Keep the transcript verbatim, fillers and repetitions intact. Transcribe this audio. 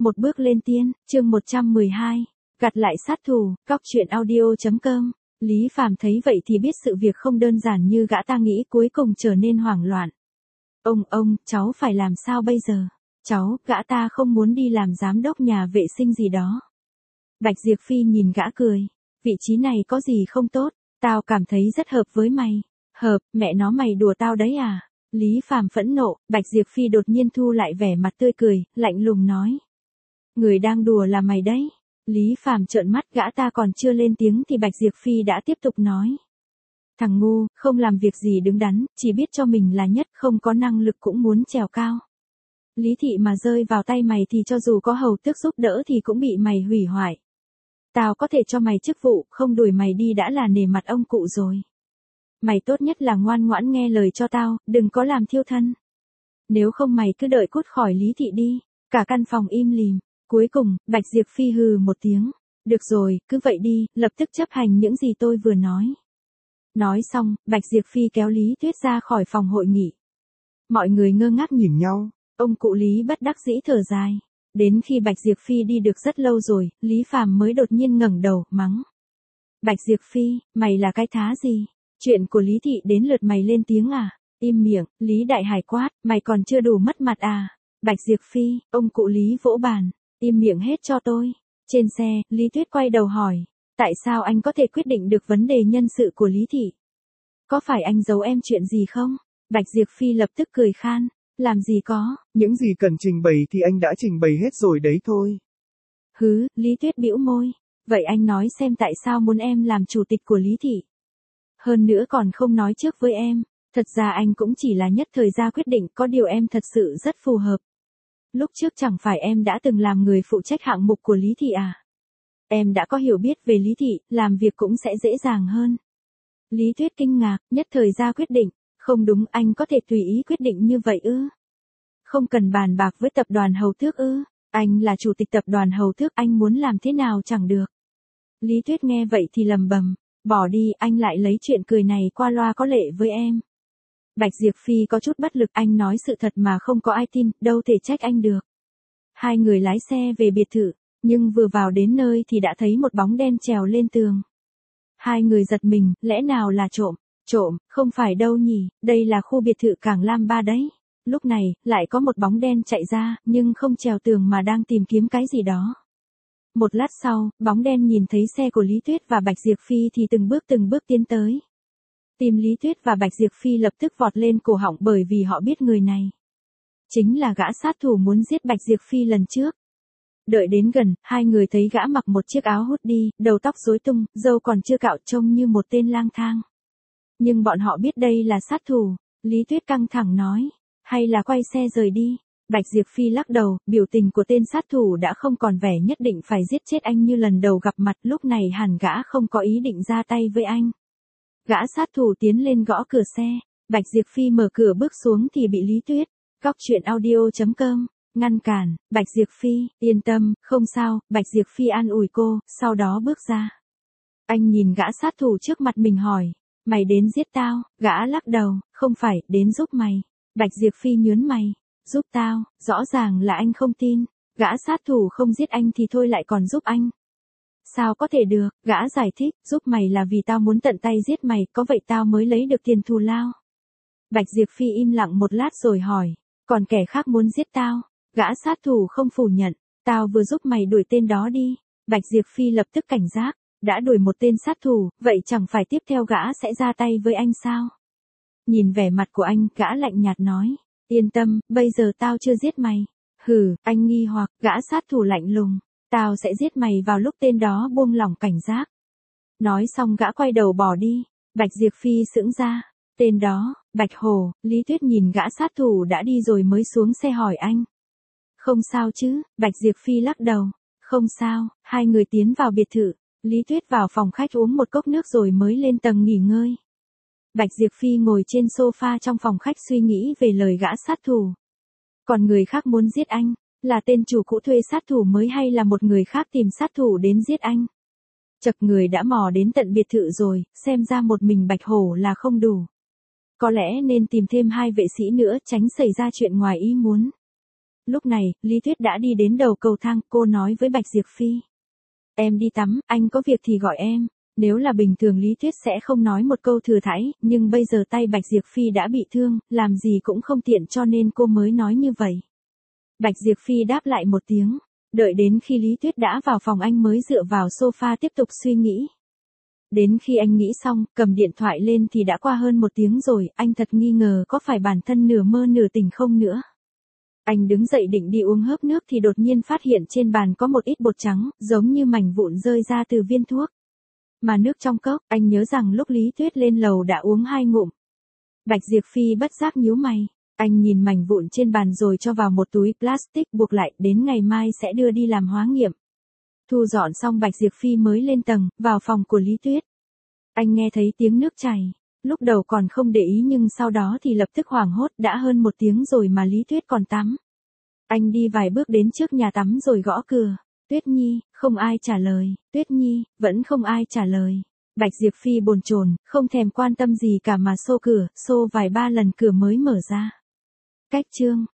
Một bước lên tiên, chương một trăm mười hai. Gặt lại sát thủ, cóc truyện audio.com. Lý Phàm thấy vậy thì biết sự việc không đơn giản như gã ta nghĩ, cuối cùng trở nên hoảng loạn. Ông, ông, cháu phải làm sao bây giờ? Cháu, gã ta không muốn đi làm giám đốc nhà vệ sinh gì đó. Bạch Diệp Phi nhìn gã cười. Vị trí này có gì không tốt, tao cảm thấy rất hợp với mày. Hợp, mẹ nó mày đùa tao đấy à? Lý Phàm phẫn nộ, Bạch Diệp Phi đột nhiên thu lại vẻ mặt tươi cười, lạnh lùng nói. Người đang đùa là mày đấy. Lý Phàm trợn mắt, gã ta còn chưa lên tiếng thì Bạch Diệp Phi đã tiếp tục nói. Thằng ngu, không làm việc gì đứng đắn, chỉ biết cho mình là nhất, không có năng lực cũng muốn trèo cao. Lý thị mà rơi vào tay mày thì cho dù có hầu tước giúp đỡ thì cũng bị mày hủy hoại. Tao có thể cho mày chức vụ, không đuổi mày đi đã là nể mặt ông cụ rồi. Mày tốt nhất là ngoan ngoãn nghe lời cho tao, đừng có làm thiêu thân. Nếu không mày cứ đợi cút khỏi Lý thị đi. Cả căn phòng im lìm. Cuối cùng, Bạch Diệp Phi hừ một tiếng. Được rồi, cứ vậy đi, lập tức chấp hành những gì tôi vừa nói. Nói xong, Bạch Diệp Phi kéo Lý Tuyết ra khỏi phòng hội nghị. Mọi người ngơ ngác nhìn nhau, ông cụ Lý bất đắc dĩ thở dài. Đến khi Bạch Diệp Phi đi được rất lâu rồi, Lý Phàm mới đột nhiên ngẩng đầu, mắng. Bạch Diệp Phi, mày là cái thá gì? Chuyện của Lý thị đến lượt mày lên tiếng à? Im miệng, Lý Đại Hải quát, mày còn chưa đủ mất mặt à? Bạch Diệp Phi, ông cụ Lý vỗ bàn, im miệng hết cho tôi. Trên xe, Lý Tuyết quay đầu hỏi, tại sao anh có thể quyết định được vấn đề nhân sự của Lý thị? Có phải anh giấu em chuyện gì không? Bạch Diệp Phi lập tức cười khan, làm gì có, những gì cần trình bày thì anh đã trình bày hết rồi đấy thôi. Hứ, Lý Tuyết bĩu môi, vậy anh nói xem tại sao muốn em làm chủ tịch của Lý thị? Hơn nữa còn không nói trước với em, thật ra anh cũng chỉ là nhất thời ra quyết định, có điều em thật sự rất phù hợp. Lúc trước chẳng phải em đã từng làm người phụ trách hạng mục của Lý thị à? Em đã có hiểu biết về Lý thị, làm việc cũng sẽ dễ dàng hơn. Lý Tuyết kinh ngạc, nhất thời ra quyết định, không đúng, anh có thể tùy ý quyết định như vậy ư? Không cần bàn bạc với tập đoàn Hầu Tước ư? Anh là chủ tịch tập đoàn Hầu Tước, anh muốn làm thế nào chẳng được. Lý Tuyết nghe vậy thì lầm bầm, bỏ đi, anh lại lấy chuyện cười này qua loa có lệ với em. Bạch Diệp Phi có chút bất lực, anh nói sự thật mà không có ai tin, đâu thể trách anh được. Hai người lái xe về biệt thự, nhưng vừa vào đến nơi thì đã thấy một bóng đen trèo lên tường. Hai người giật mình, lẽ nào là trộm? Trộm, không phải đâu nhỉ, đây là khu biệt thự Cảng Lam Ba đấy. Lúc này, lại có một bóng đen chạy ra, nhưng không trèo tường mà đang tìm kiếm cái gì đó. Một lát sau, bóng đen nhìn thấy xe của Lý Tuyết và Bạch Diệp Phi thì từng bước từng bước tiến tới. Tim Lý Tuyết và Bạch Diệp Phi lập tức vọt lên cổ họng bởi vì họ biết người này chính là gã sát thủ muốn giết Bạch Diệp Phi lần trước. Đợi đến gần, hai người thấy gã mặc một chiếc áo hoodie, đầu tóc rối tung, râu còn chưa cạo, trông như một tên lang thang. Nhưng bọn họ biết đây là sát thủ. Lý Tuyết căng thẳng nói, hay là quay xe rời đi. Bạch Diệp Phi lắc đầu, biểu tình của tên sát thủ đã không còn vẻ nhất định phải giết chết anh như lần đầu gặp mặt, lúc này hẳn gã không có ý định ra tay với anh. Gã sát thủ tiến lên gõ cửa xe, Bạch Diệp Phi mở cửa bước xuống thì bị Lý Tuyết, cóc truyện audio.com, ngăn cản. Bạch Diệp Phi, yên tâm, không sao. Bạch Diệp Phi an ủi cô, sau đó bước ra. Anh nhìn gã sát thủ trước mặt mình hỏi, mày đến giết tao? Gã lắc đầu, không phải, đến giúp mày. Bạch Diệp Phi nhướng mày, giúp tao, rõ ràng là anh không tin. Gã sát thủ không giết anh thì thôi lại còn giúp anh. Sao có thể được? Gã giải thích, giúp mày là vì tao muốn tận tay giết mày, có vậy tao mới lấy được tiền thù lao. Bạch Diệp Phi im lặng một lát rồi hỏi, còn kẻ khác muốn giết tao? Gã sát thủ không phủ nhận, tao vừa giúp mày đuổi tên đó đi. Bạch Diệp Phi lập tức cảnh giác, đã đuổi một tên sát thủ, vậy chẳng phải tiếp theo gã sẽ ra tay với anh sao? Nhìn vẻ mặt của anh, gã lạnh nhạt nói, yên tâm, bây giờ tao chưa giết mày. Hừ, anh nghi hoặc, gã sát thủ lạnh lùng, tao sẽ giết mày vào lúc tên đó buông lỏng cảnh giác. Nói xong gã quay đầu bỏ đi. Bạch Diệp Phi sững ra, tên đó, Bạch Hồ. Lý Tuyết nhìn gã sát thủ đã đi rồi mới xuống xe hỏi anh. Không sao chứ? Bạch Diệp Phi lắc đầu, không sao. Hai người tiến vào biệt thự, Lý Tuyết vào phòng khách uống một cốc nước rồi mới lên tầng nghỉ ngơi. Bạch Diệp Phi ngồi trên sofa trong phòng khách suy nghĩ về lời gã sát thủ. Còn người khác muốn giết anh, là tên chủ cũ thuê sát thủ mới hay là một người khác tìm sát thủ đến giết anh? Chật, người đã mò đến tận biệt thự rồi, xem ra một mình Bạch Hổ là không đủ. Có lẽ nên tìm thêm hai vệ sĩ nữa, tránh xảy ra chuyện ngoài ý muốn. Lúc này, Lý Tuyết đã đi đến đầu cầu thang, cô nói với Bạch Diệp Phi. Em đi tắm, anh có việc thì gọi em. Nếu là bình thường Lý Tuyết sẽ không nói một câu thừa thãi, nhưng bây giờ tay Bạch Diệp Phi đã bị thương, làm gì cũng không tiện cho nên cô mới nói như vậy. Bạch Diệp Phi đáp lại một tiếng, đợi đến khi Lý Tuyết đã vào phòng anh mới dựa vào sofa tiếp tục suy nghĩ. Đến khi anh nghĩ xong, cầm điện thoại lên thì đã qua hơn một tiếng rồi, anh thật nghi ngờ có phải bản thân nửa mơ nửa tỉnh không nữa. Anh đứng dậy định đi uống hớp nước thì đột nhiên phát hiện trên bàn có một ít bột trắng, giống như mảnh vụn rơi ra từ viên thuốc. Mà nước trong cốc, anh nhớ rằng lúc Lý Tuyết lên lầu đã uống hai ngụm. Bạch Diệp Phi bất giác nhíu mày, anh nhìn mảnh vụn trên bàn rồi cho vào một túi plastic buộc lại, đến ngày mai sẽ đưa đi làm hóa nghiệm. Thu dọn xong Bạch Diệp Phi mới lên tầng, vào phòng của Lý Tuyết. Anh nghe thấy tiếng nước chảy, lúc đầu còn không để ý nhưng sau đó thì lập tức hoảng hốt, đã hơn một tiếng rồi mà Lý Tuyết còn tắm. Anh đi vài bước đến trước nhà tắm rồi gõ cửa. Tuyết Nhi, không ai trả lời. Tuyết Nhi, vẫn không ai trả lời. Bạch Diệp Phi bồn chồn, không thèm quan tâm gì cả mà xô cửa, xô vài ba lần cửa mới mở ra. Cách chương